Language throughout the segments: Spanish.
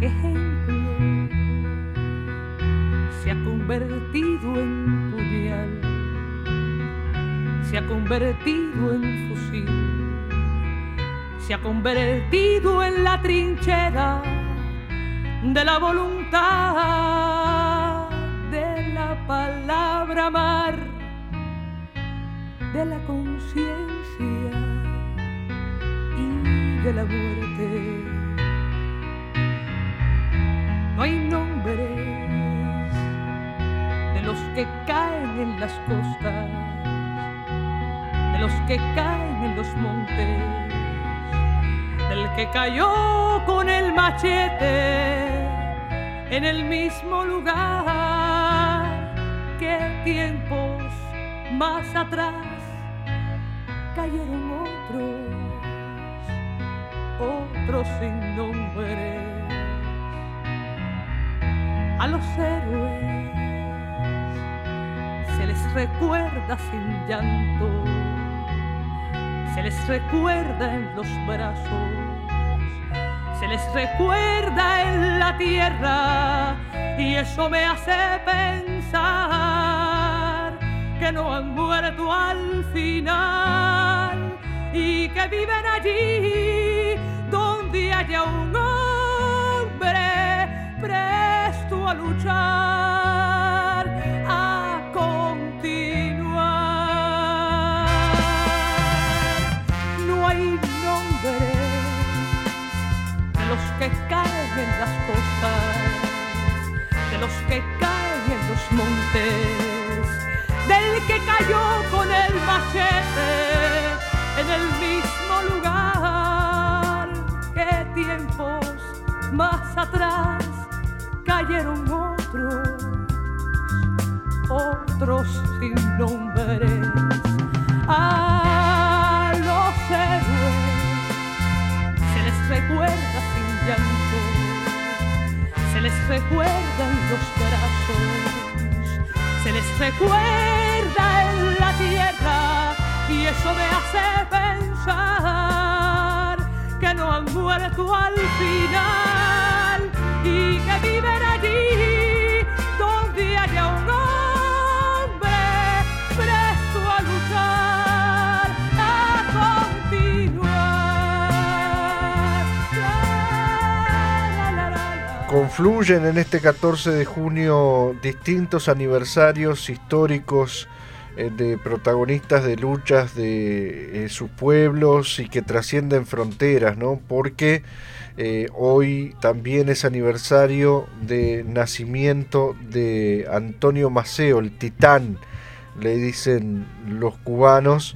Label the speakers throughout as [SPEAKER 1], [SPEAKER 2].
[SPEAKER 1] ejemplo se ha convertido en puñal, se ha convertido en fusil, se ha convertido en la trinchera de la voluntad, de la palabra amar, de la conciencia y de la muerte. No hay nombres de los que caen en las costas, de los que caen en los montes, del que cayó con el machete en el mismo lugar que tiempos más atrás cayeron otros sin nombre. A los héroes se les recuerda sin llanto, se les recuerda en los brazos, se les recuerda en la tierra, y eso me hace pensar que no han muerto al final y que viven allí donde haya un hombre presto a luchar, a continuar. No hay nombres de los que caen en las costas, de los que caen en los montes, del que cayó con el machete en el mismo lugar que tiempos más atrás cayeron otros sin nombres. A los héroes se les recuerda sin llanto, se les recuerda en los brazos, se les recuerda en la tierra, y eso me hace pensar que no han muerto al final y que viven allí donde haya un hombre presto a luchar, a continuar.
[SPEAKER 2] Confluyen en este 14 de junio distintos aniversarios históricos de protagonistas de luchas de sus pueblos y que trascienden fronteras, ¿no? Porque hoy también es aniversario de nacimiento de Antonio Maceo, el titán, le dicen los cubanos,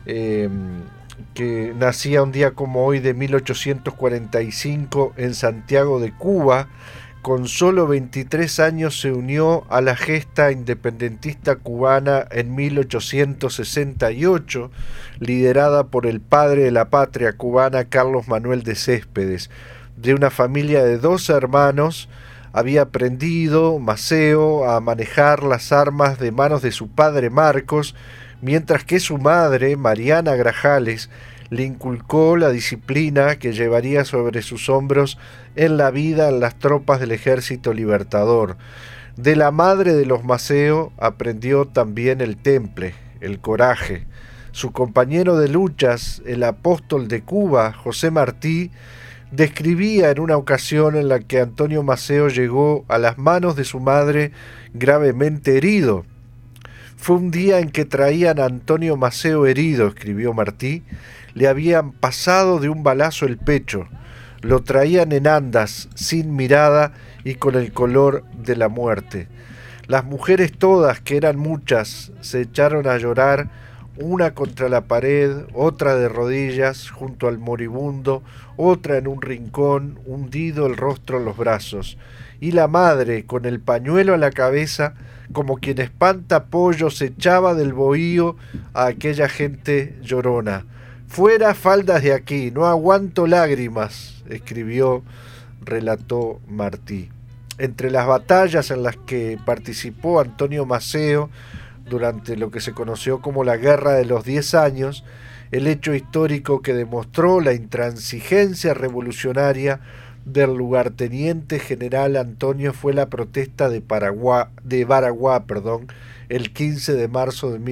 [SPEAKER 2] que nacía un día como hoy de 1845 en Santiago de Cuba. Con solo 23 años se unió a la gesta independentista cubana en 1868, liderada por el padre de la patria cubana, Carlos Manuel de Céspedes. De una familia de 2 hermanos, había aprendido Maceo a manejar las armas de manos de su padre Marcos, mientras que su madre, Mariana Grajales, le inculcó la disciplina que llevaría sobre sus hombros en la vida en las tropas del Ejército Libertador. De la madre de los Maceo aprendió también el temple, el coraje. Su compañero de luchas, el apóstol de Cuba, José Martí, describía en una ocasión en la que Antonio Maceo llegó a las manos de su madre gravemente herido. Fue un día en que traían a Antonio Maceo herido, escribió Martí. Le habían pasado de un balazo el pecho, lo traían en andas, sin mirada y con el color de la muerte. Las mujeres todas, que eran muchas, se echaron a llorar, una contra la pared, otra de rodillas junto al moribundo, otra en un rincón, hundido el rostro en los brazos, y la madre, con el pañuelo a la cabeza, como quien espanta pollos, echaba del bohío a aquella gente llorona. «Fuera faldas de aquí, no aguanto lágrimas», relató Martí. Entre las batallas en las que participó Antonio Maceo durante lo que se conoció como la Guerra de los 10 años, el hecho histórico que demostró la intransigencia revolucionaria del lugarteniente general Antonio fue la protesta de Baraguá, el 15 de marzo de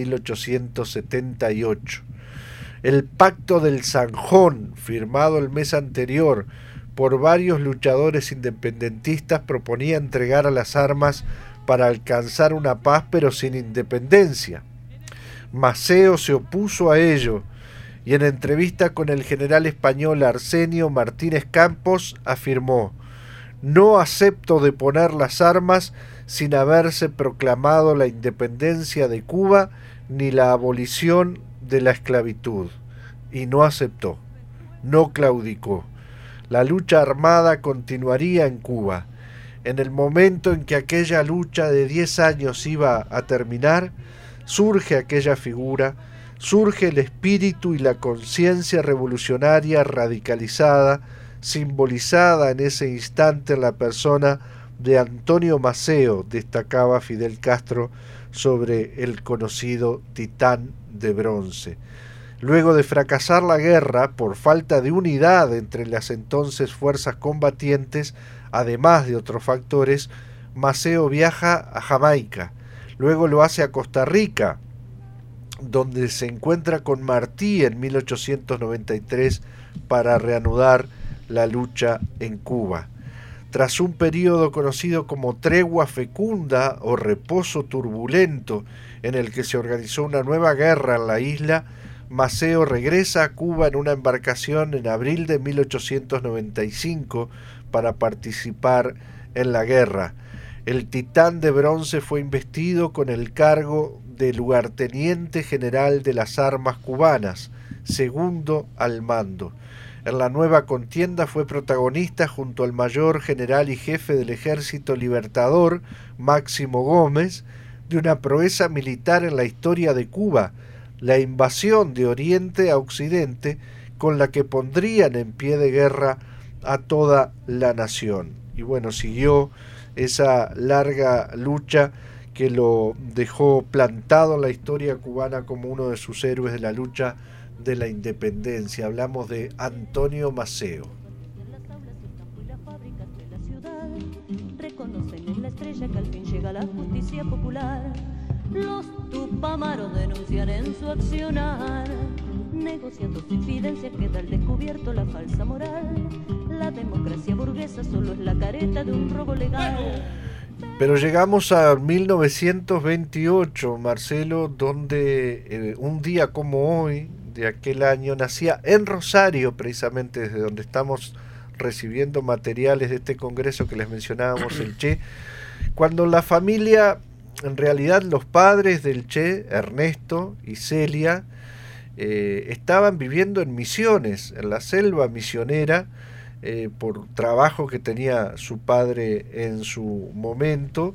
[SPEAKER 2] 1878. El Pacto del Zanjón, firmado el mes anterior por varios luchadores independentistas, proponía entregar a las armas para alcanzar una paz pero sin independencia. Maceo se opuso a ello y en entrevista con el general español Arsenio Martínez Campos afirmó: «No acepto deponer las armas sin haberse proclamado la independencia de Cuba ni la abolición de la esclavitud». Y no aceptó, no claudicó. La lucha armada continuaría en Cuba. En el momento en que aquella lucha de 10 años iba a terminar, surge aquella figura, surge el espíritu y la conciencia revolucionaria radicalizada, simbolizada en ese instante en la persona de Antonio Maceo, destacaba Fidel Castro sobre el conocido Titán de Bronce. Luego de fracasar la guerra por falta de unidad entre las entonces fuerzas combatientes, además de otros factores, Maceo viaja a Jamaica, luego lo hace a Costa Rica, donde se encuentra con Martí en 1893 para reanudar la lucha en Cuba. Tras un periodo conocido como tregua fecunda o reposo turbulento, en el que se organizó una nueva guerra en la isla, Maceo regresa a Cuba en una embarcación en abril de 1895 para participar en la guerra. El Titán de Bronce fue investido con el cargo de lugarteniente general de las armas cubanas, segundo al mando. En la nueva contienda fue protagonista junto al mayor general y jefe del Ejército Libertador, Máximo Gómez, de una proeza militar en la historia de Cuba, la invasión de Oriente a Occidente, con la que pondrían en pie de guerra a toda la nación. Y bueno, siguió esa larga lucha que lo dejó plantado en la historia cubana como uno de sus héroes de la lucha de la independencia. Hablamos de Antonio Maceo.
[SPEAKER 3] Reconocen en la estrella que al fin llega la justicia popular. Los tupamaros denuncian en su accionar, negociando su infidencia queda al descubierto la falsa moral. La democracia burguesa solo es la careta de un robo legal.
[SPEAKER 2] Pero llegamos a 1928, Marcelo, donde un día como hoy, de aquel año, nacía en Rosario, precisamente desde donde estamos recibiendo materiales de este congreso que les mencionábamos, el Che, cuando la familia, en realidad los padres del Che, Ernesto y Celia, estaban viviendo en Misiones, en la selva misionera, por trabajo que tenía su padre en su momento.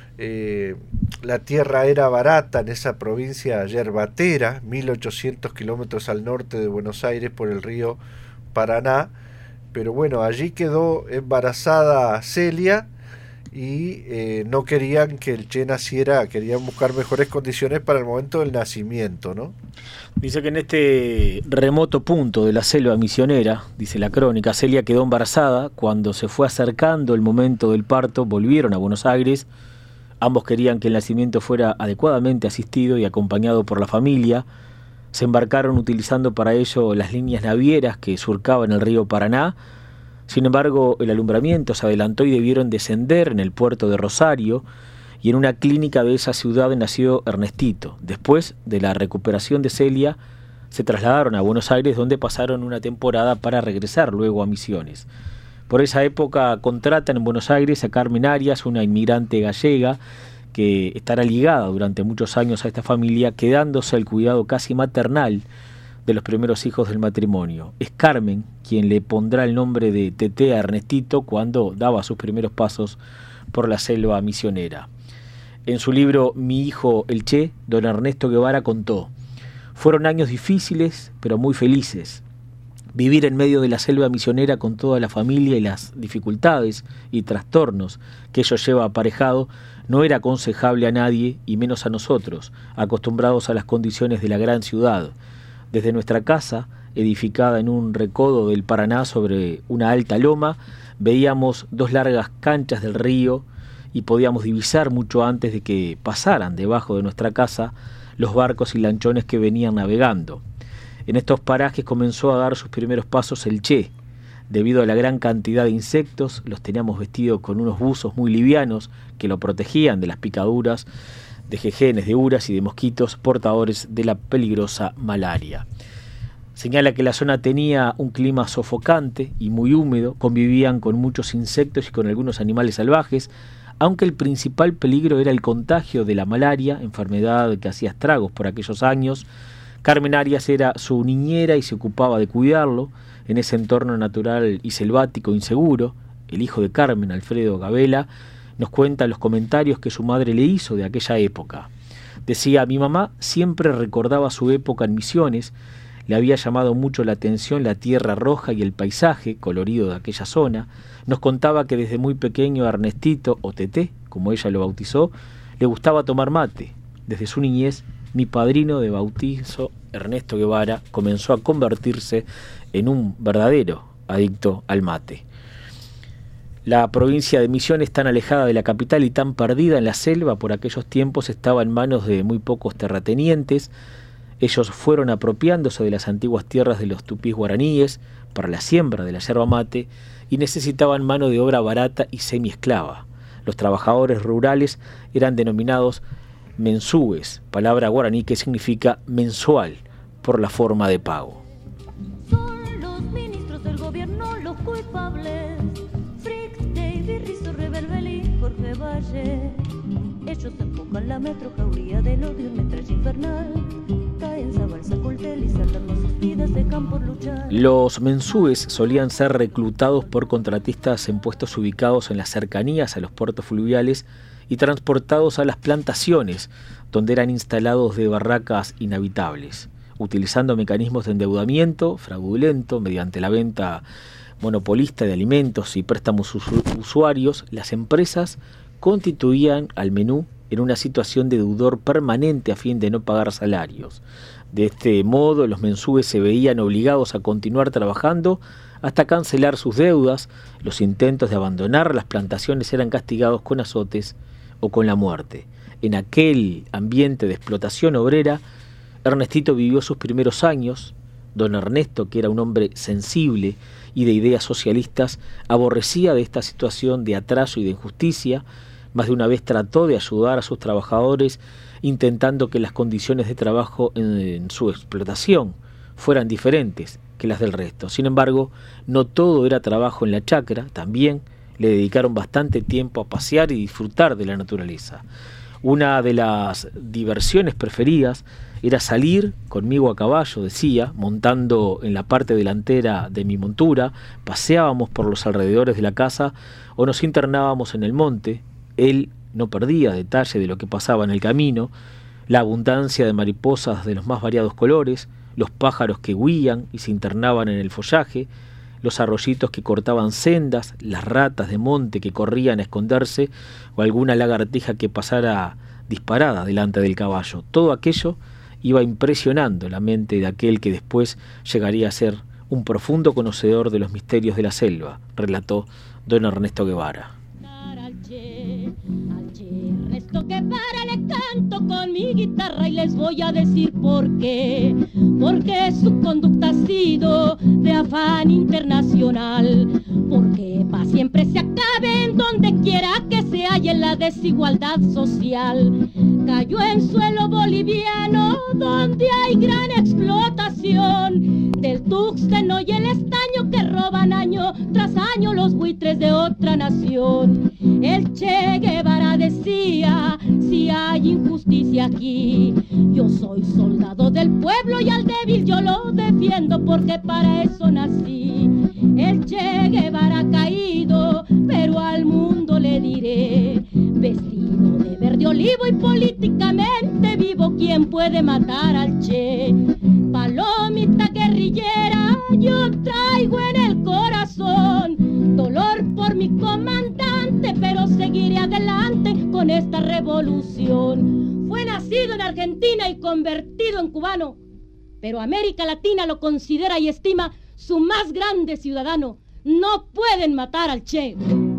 [SPEAKER 2] La tierra era barata en esa provincia yerbatera, 1800 kilómetros al norte de Buenos Aires por el río Paraná, pero bueno, allí quedó embarazada Celia y no querían que el Che naciera, querían buscar mejores condiciones para el momento del nacimiento, ¿no?
[SPEAKER 4] Dice que en este remoto punto de la selva misionera, dice la crónica, Celia quedó embarazada. Cuando se fue acercando el momento del parto, volvieron a Buenos Aires. Ambos querían que el nacimiento fuera adecuadamente asistido y acompañado por la familia. Se embarcaron utilizando para ello las líneas navieras que surcaban el río Paraná. Sin embargo, el alumbramiento se adelantó y debieron descender en el puerto de Rosario, y en una clínica de esa ciudad nació Ernestito. Después de la recuperación de Celia, se trasladaron a Buenos Aires, donde pasaron una temporada para regresar luego a Misiones. Por esa época contratan en Buenos Aires a Carmen Arias, una inmigrante gallega que estará ligada durante muchos años a esta familia, quedándose al cuidado casi maternal de los primeros hijos del matrimonio. Es Carmen quien le pondrá el nombre de Tete a Ernestito cuando daba sus primeros pasos por la selva misionera. En su libro Mi hijo el Che, don Ernesto Guevara contó: fueron años difíciles, pero muy felices. Vivir en medio de la selva misionera con toda la familia y las dificultades y trastornos que ello lleva aparejado no era aconsejable a nadie, y menos a nosotros, acostumbrados a las condiciones de la gran ciudad. Desde nuestra casa, edificada en un recodo del Paraná sobre una alta loma, Veíamos 2 largas canchas del río y podíamos divisar mucho antes de que pasaran debajo de nuestra casa los barcos y lanchones que venían navegando. En estos parajes comenzó a dar sus primeros pasos el Che. Debido a la gran cantidad de insectos, los teníamos vestidos con unos buzos muy livianos que lo protegían de las picaduras de jejenes, de uras y de mosquitos portadores de la peligrosa malaria. Señala que la zona tenía un clima sofocante y muy húmedo, convivían con muchos insectos y con algunos animales salvajes, aunque el principal peligro era el contagio de la malaria, enfermedad que hacía estragos por aquellos años. Carmen Arias era su niñera y se ocupaba de cuidarlo en ese entorno natural y selvático inseguro. El hijo de Carmen, Alfredo Gabela, nos cuenta los comentarios que su madre le hizo de aquella época. Decía: mi mamá siempre recordaba su época en Misiones, le había llamado mucho la atención la tierra roja y el paisaje colorido de aquella zona. Nos contaba que desde muy pequeño a Ernestito, o Teté, como ella lo bautizó, le gustaba tomar mate. Desde su niñez, mi padrino de bautizo, Ernesto Guevara, comenzó a convertirse en un verdadero adicto al mate. La provincia de Misiones, tan alejada de la capital y tan perdida en la selva por aquellos tiempos, estaba en manos de muy pocos terratenientes. Ellos fueron apropiándose de las antiguas tierras de los tupís guaraníes para la siembra de la yerba mate y necesitaban mano de obra barata y semiesclava. Los trabajadores rurales eran denominados mensúes, palabra guaraní que significa mensual, por la forma de pago.
[SPEAKER 3] Son los ministros del gobierno los culpables. Frick, David Rizzo, Rebelbeli, Jorge Valle. Ellos empujan la metrojauría del odio en metralla infernal. Caen Zabalza, Coltel y saltando sus vidas dejan por luchar.
[SPEAKER 4] Los mensúes solían ser reclutados por contratistas en puestos ubicados en las cercanías a los puertos fluviales y transportados a las plantaciones, donde eran instalados de barracas inhabitables, utilizando mecanismos de endeudamiento fraudulento mediante la venta monopolista de alimentos y préstamos usuarios. Las empresas constituían al menú en una situación de deudor permanente a fin de no pagar salarios. De este modo, los mensúes se veían obligados a continuar trabajando hasta cancelar sus deudas. Los intentos de abandonar las plantaciones eran castigados con azotes o con la muerte. En aquel ambiente de explotación obrera, Ernestito vivió sus primeros años. Don Ernesto, que era un hombre sensible y de ideas socialistas, aborrecía de esta situación de atraso y de injusticia. Más de una vez trató de ayudar a sus trabajadores, intentando que las condiciones de trabajo en su explotación fueran diferentes que las del resto. Sin embargo, no todo era trabajo en la chacra, también le dedicaron bastante tiempo a pasear y disfrutar de la naturaleza. Una de las diversiones preferidas era salir conmigo a caballo, decía, montando en la parte delantera de mi montura. Paseábamos por los alrededores de la casa o nos internábamos en el monte. Él no perdía detalle de lo que pasaba en el camino, la abundancia de mariposas de los más variados colores, los pájaros que huían y se internaban en el follaje, los arroyitos que cortaban sendas, las ratas de monte que corrían a esconderse o alguna lagartija que pasara disparada delante del caballo. Todo aquello iba impresionando la mente de aquel que después llegaría a ser un profundo conocedor de los misterios de la selva, relató don Ernesto Guevara.
[SPEAKER 5] Ernesto Guevara le canto con mi guitarra y les voy a decir por qué. Porque su conducta ha sido de afán internacional. Porque pa' siempre se acabe en donde quiera que se halle la desigualdad social. Cayó en suelo boliviano donde hay gran explotación del tuxteno y el estaño que roban año tras año los buitres de otra nación. El Che Guevara decía, si hay injusticia aquí, yo soy soldado del pueblo y al débil yo lo defiendo porque para eso nací. El Che Guevara ha caído, pero al mundo le diré, vestido de verde olivo y políticamente vivo, ¿quién puede matar al Che? Palomita guerrillera yo traigo en el corazón, dolor por mi comandante, pero seguiré adelante con esta revolución. Fue nacido en Argentina y convertido en cubano, pero América Latina lo considera y estima su más grande ciudadano. no pueden matar al Che.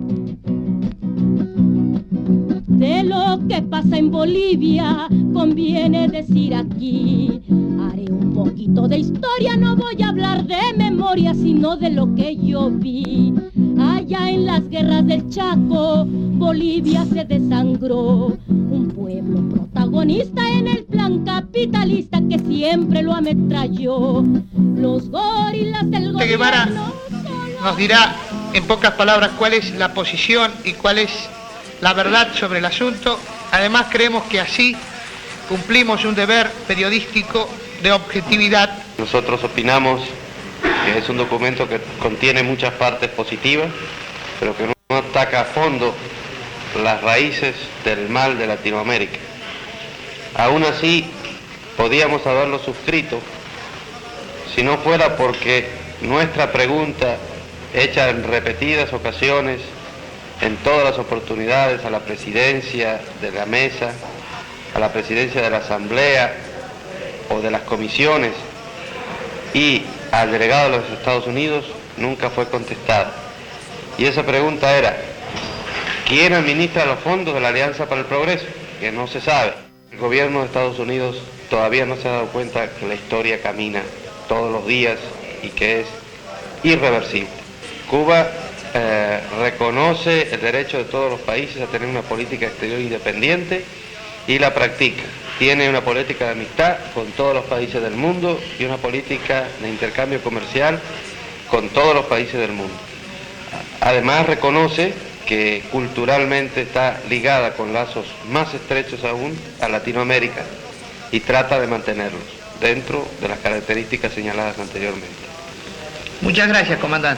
[SPEAKER 5] De lo que pasa en Bolivia conviene decir aquí. Haré un poquito de historia, no voy a hablar de memoria, sino de lo que yo vi. Allá en las guerras del Chaco, Bolivia se desangró. Un pueblo protagonista en el plan capitalista que siempre lo ametralló. Los gorilas del gobierno...
[SPEAKER 6] Che Guevara nos dirá en pocas palabras cuál es la posición y cuál es la verdad sobre el asunto. Además, creemos que así cumplimos un deber periodístico de objetividad.
[SPEAKER 7] Nosotros opinamos que es un documento que contiene muchas partes positivas, pero que no ataca a fondo las raíces del mal de Latinoamérica. Aún así, podíamos haberlo suscrito si no fuera porque nuestra pregunta, hecha en repetidas ocasiones, en todas las oportunidades, a la presidencia de la mesa, a la presidencia de la asamblea o de las comisiones y al delegado de los Estados Unidos, nunca fue contestada. Y esa pregunta era: ¿quién administra los fondos de la Alianza para el Progreso? Que no se sabe. El gobierno de Estados Unidos todavía no se ha dado cuenta que la historia camina todos los días y que es irreversible. Cuba reconoce el derecho de todos los países a tener una política exterior independiente y la practica. Tiene una política de amistad con todos los países del mundo y una política de intercambio comercial con todos los países del mundo. Además, reconoce que culturalmente está ligada con lazos más estrechos aún a Latinoamérica y trata de mantenerlos dentro de las características señaladas anteriormente.
[SPEAKER 6] Muchas gracias, comandante.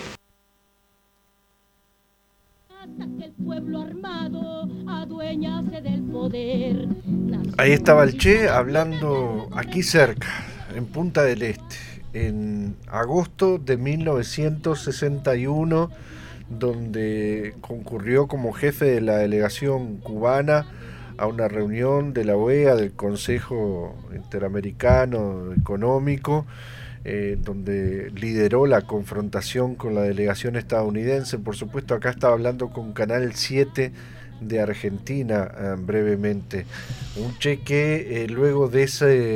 [SPEAKER 5] El pueblo armado adueñase del poder.
[SPEAKER 2] Ahí estaba el Che hablando aquí cerca, en Punta del Este, en agosto de 1961, donde concurrió como jefe de la delegación cubana a una reunión de la OEA, del Consejo Interamericano Económico, donde lideró la confrontación con la delegación estadounidense. Por supuesto, acá estaba hablando con Canal 7 de Argentina, brevemente. Un Che que luego de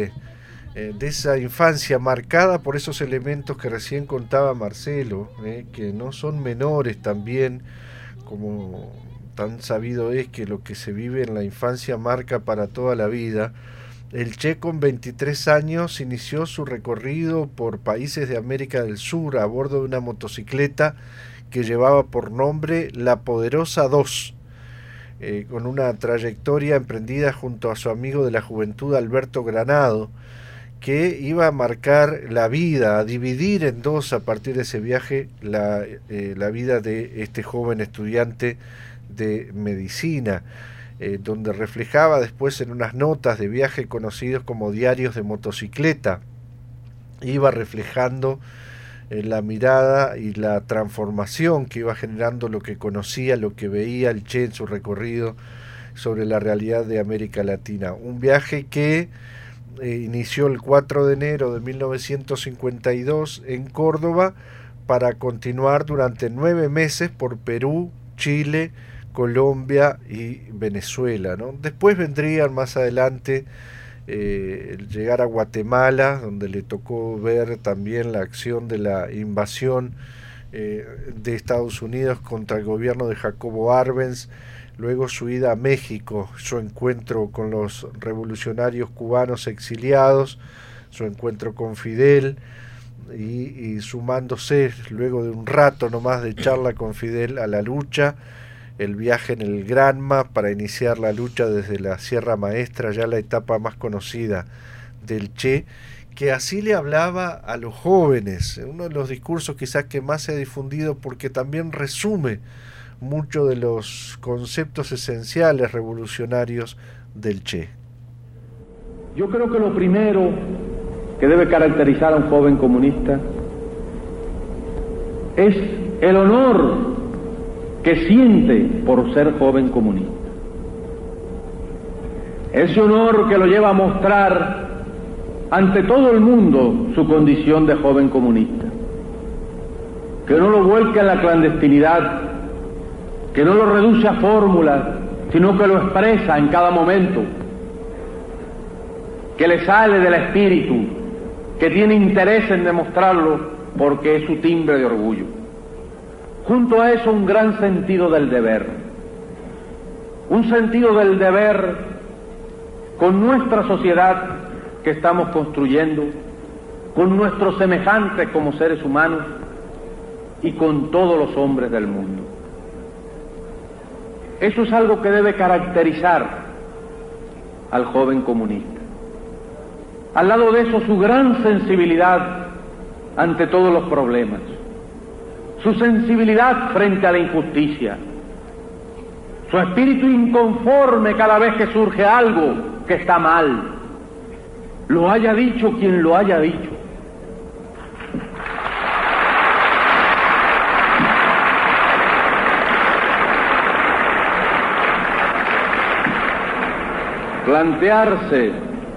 [SPEAKER 2] esa infancia marcada por esos elementos que recién contaba Marcelo, que no son menores también, como tan sabido es que lo que se vive en la infancia marca para toda la vida. El Che, con 23 años, inició su recorrido por países de América del Sur a bordo de una motocicleta que llevaba por nombre La Poderosa 2, con una trayectoria emprendida junto a su amigo de la juventud Alberto Granado, que iba a marcar la vida, a dividir en dos a partir de ese viaje la vida de este joven estudiante de medicina, donde reflejaba después en unas notas de viaje conocidos como diarios de motocicleta. Iba reflejando la mirada y la transformación que iba generando lo que conocía, lo que veía el Che en su recorrido sobre la realidad de América Latina. Un viaje que inició el 4 de enero de 1952 en Córdoba para continuar durante 9 meses por Perú, Chile, Colombia y Venezuela, ¿no? Después vendrían más adelante llegar a Guatemala, donde le tocó ver también la acción de la invasión de Estados Unidos contra el gobierno de Jacobo Arbenz, luego su ida a México, su encuentro con los revolucionarios cubanos exiliados, su encuentro con Fidel, y sumándose luego de un rato nomás de charla con Fidel a la lucha, el viaje en el Granma para iniciar la lucha desde la Sierra Maestra, ya la etapa más conocida del Che, que así le hablaba a los jóvenes, uno de los discursos quizás que más se ha difundido porque también resume muchos de los conceptos esenciales revolucionarios del Che.
[SPEAKER 8] Yo creo que lo primero que debe caracterizar a un joven comunista es el honor que siente por ser joven comunista. Ese honor que lo lleva a mostrar ante todo el mundo su condición de joven comunista, que no lo vuelca en la clandestinidad, que no lo reduce a fórmulas, sino que lo expresa en cada momento, que le sale del espíritu, que tiene interés en demostrarlo porque es su timbre de orgullo. Junto a eso, un gran sentido del deber, un sentido del deber con nuestra sociedad que estamos construyendo, con nuestros semejantes como seres humanos y con todos los hombres del mundo. Eso es algo que debe caracterizar al joven comunista. Al lado de eso, su gran sensibilidad ante todos los problemas, su sensibilidad frente a la injusticia, su espíritu inconforme cada vez que surge algo que está mal, lo haya dicho quien lo haya dicho. Plantearse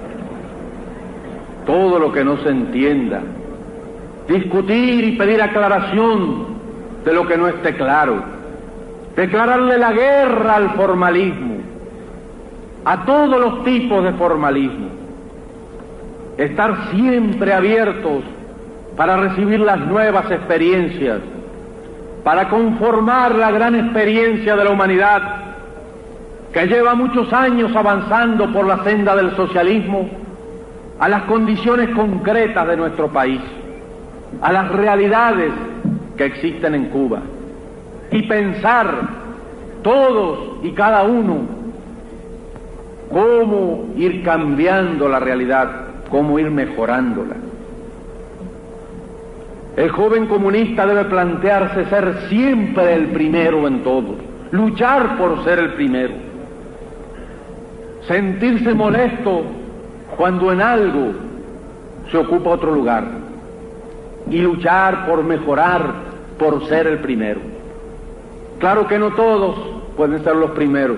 [SPEAKER 8] todo lo que no se entienda, discutir y pedir aclaración de lo que no esté claro, declararle la guerra al formalismo, a todos los tipos de formalismo, estar siempre abiertos para recibir las nuevas experiencias, para conformar la gran experiencia de la humanidad que lleva muchos años avanzando por la senda del socialismo a las condiciones concretas de nuestro país, a las realidades que existen en Cuba, y pensar todos y cada uno cómo ir cambiando la realidad, cómo ir mejorándola. El joven comunista debe plantearse ser siempre el primero en todo, luchar por ser el primero, sentirse molesto cuando en algo se ocupa otro lugar y luchar por mejorar, por ser el primero. Claro que no todos pueden ser los primeros,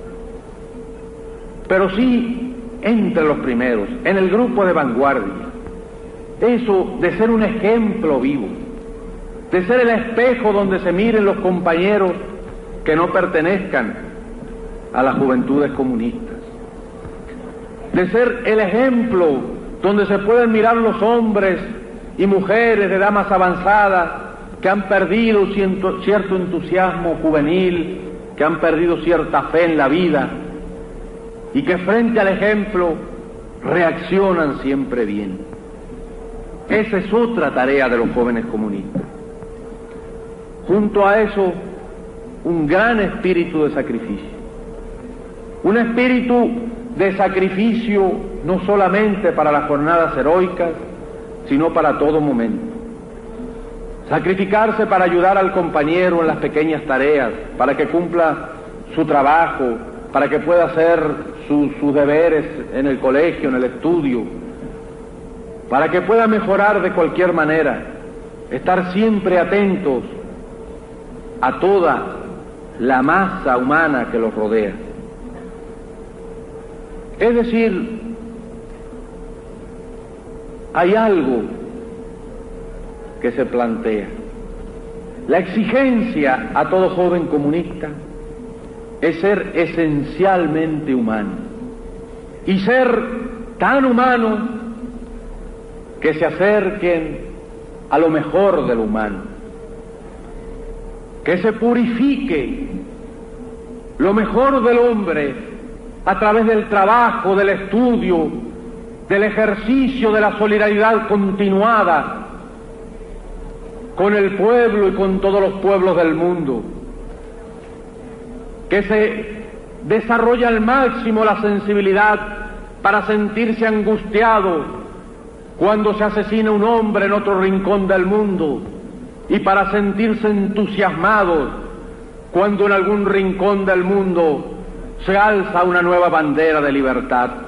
[SPEAKER 8] pero sí entre los primeros, en el grupo de vanguardia. Eso de ser un ejemplo vivo, de ser el espejo donde se miren los compañeros que no pertenezcan a las juventudes comunistas, de ser el ejemplo donde se pueden mirar los hombres y mujeres de edad más avanzada que han perdido cierto entusiasmo juvenil, que han perdido cierta fe en la vida y que frente al ejemplo reaccionan siempre bien. Esa es otra tarea de los jóvenes comunistas. Junto a eso, un gran espíritu de sacrificio. Un espíritu de sacrificio no solamente para las jornadas heroicas, sino para todo momento. Sacrificarse para ayudar al compañero en las pequeñas tareas, para que cumpla su trabajo, para que pueda hacer sus deberes en el colegio, en el estudio, para que pueda mejorar de cualquier manera, estar siempre atentos a toda la masa humana que los rodea. Es decir, hay algo que se plantea. La exigencia a todo joven comunista es ser esencialmente humano, y ser tan humano que se acerquen a lo mejor del humano, que se purifique lo mejor del hombre a través del trabajo, del estudio, del ejercicio de la solidaridad continuada con el pueblo y con todos los pueblos del mundo, que se desarrolle al máximo la sensibilidad para sentirse angustiado cuando se asesina un hombre en otro rincón del mundo, y para sentirse entusiasmados cuando en algún rincón del mundo se alza una nueva bandera de libertad.